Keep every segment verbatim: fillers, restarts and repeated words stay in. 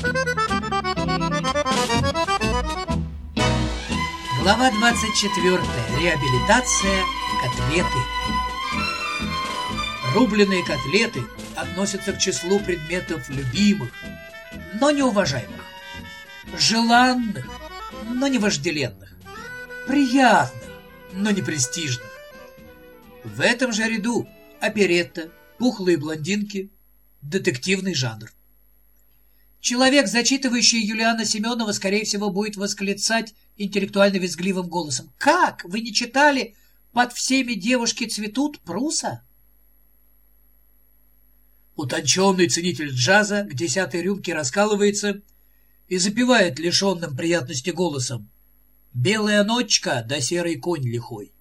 Глава двадцать четвёртая. Реабилитация котлеты. Рубленые котлеты относятся к числу предметов любимых, но неуважаемых, желанных, но не вожделенных, приятных, но не престижных. В этом же ряду оперетта, пухлые блондинки, детективный жанр. Человек, зачитывающий Юлиана Семенова, скорее всего, будет восклицать интеллектуально-визгливым голосом: «Как? Вы не читали «Под всеми девушки цветут» Пруса?» Утонченный ценитель джаза к десятой рюмке раскалывается и запевает лишенным приятности голосом: «Белая ночка да серый конь лихой».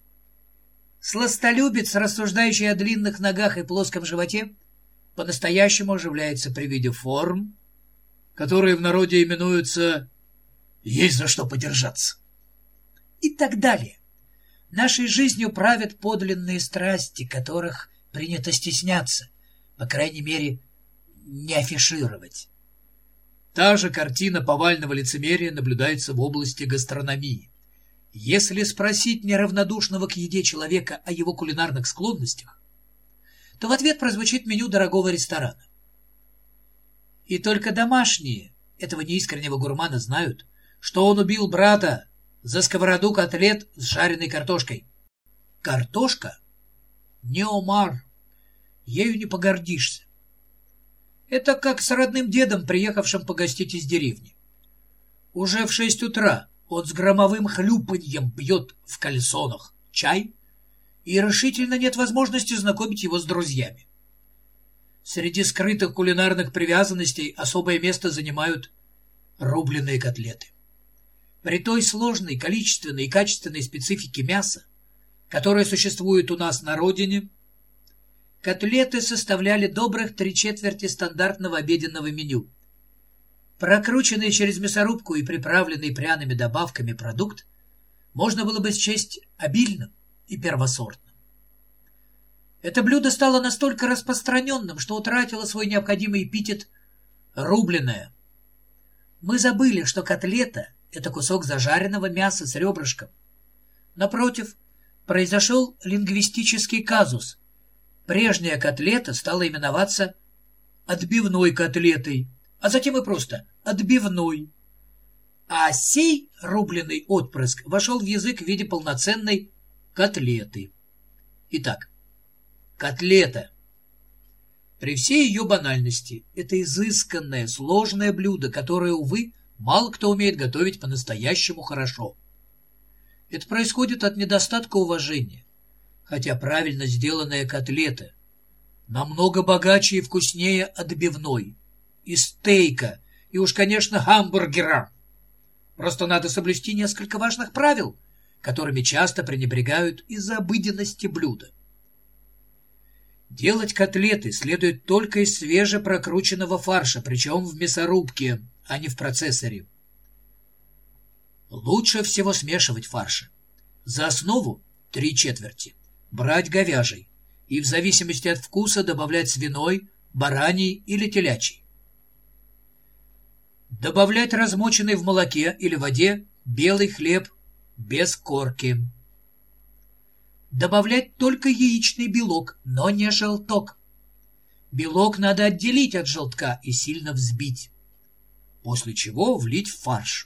Сластолюбец, рассуждающий о длинных ногах и плоском животе, по-настоящему оживляется при виде форм, которые в народе именуются «есть за что подержаться». И так далее. Нашей жизнью правят подлинные страсти, которых принято стесняться, по крайней мере, не афишировать. Та же картина повального лицемерия наблюдается в области гастрономии. Если спросить неравнодушного к еде человека о его кулинарных склонностях, то в ответ прозвучит меню дорогого ресторана. И только домашние этого неискреннего гурмана знают, что он убил брата за сковороду котлет с жареной картошкой. Картошка не омар, ею не погордишься. Это как с родным дедом, приехавшим погостить из деревни. Уже в шесть утра он с громовым хлюпаньем бьет в кальсонах чай, и решительно нет возможности знакомить его с друзьями. Среди скрытых кулинарных привязанностей особое место занимают рубленые котлеты. При той сложной количественной и качественной специфике мяса, которая существует у нас на родине, котлеты составляли добрых три четверти стандартного обеденного меню. Прокрученный через мясорубку и приправленный пряными добавками продукт можно было бы счесть обильным и первосортным. Это блюдо стало настолько распространенным, что утратило свой необходимый эпитет «рубленое». Мы забыли, что котлета — это кусок зажаренного мяса с ребрышком. Напротив, произошел лингвистический казус. Прежняя котлета стала именоваться отбивной котлетой, а затем и просто отбивной. А сей рубленый отпрыск вошел в язык в виде полноценной котлеты. Итак, котлета. При всей ее банальности это изысканное, сложное блюдо, которое, увы, мало кто умеет готовить по-настоящему хорошо. Это происходит от недостатка уважения, хотя правильно сделанная котлета намного богаче и вкуснее отбивной, и стейка, и уж, конечно, гамбургера. Просто надо соблюсти несколько важных правил, которыми часто пренебрегают из-за обыденности блюда. Делать котлеты следует только из свежепрокрученного фарша, причем в мясорубке, а не в процессоре. Лучше всего смешивать фарши. За основу три четверти брать говяжий и в зависимости от вкуса добавлять свиной, бараний или телячий. Добавлять размоченный в молоке или воде белый хлеб без корки. Добавлять только яичный белок, но не желток. Белок надо отделить от желтка и сильно взбить, после чего влить в фарш.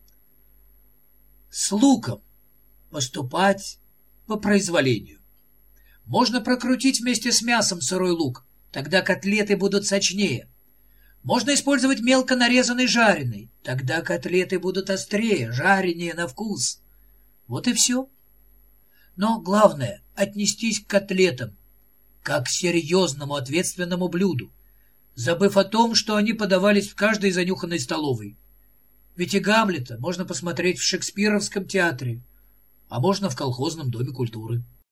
С луком поступать по произволению. Можно прокрутить вместе с мясом сырой лук, тогда котлеты будут сочнее. Можно использовать мелко нарезанный жареный, тогда котлеты будут острее, жаренее на вкус. Вот и все. Но главное — отнестись к котлетам как к серьезному ответственному блюду, забыв о том, что они подавались в каждой занюханной столовой. Ведь и Гамлета можно посмотреть в Шекспировском театре, а можно в колхозном доме культуры.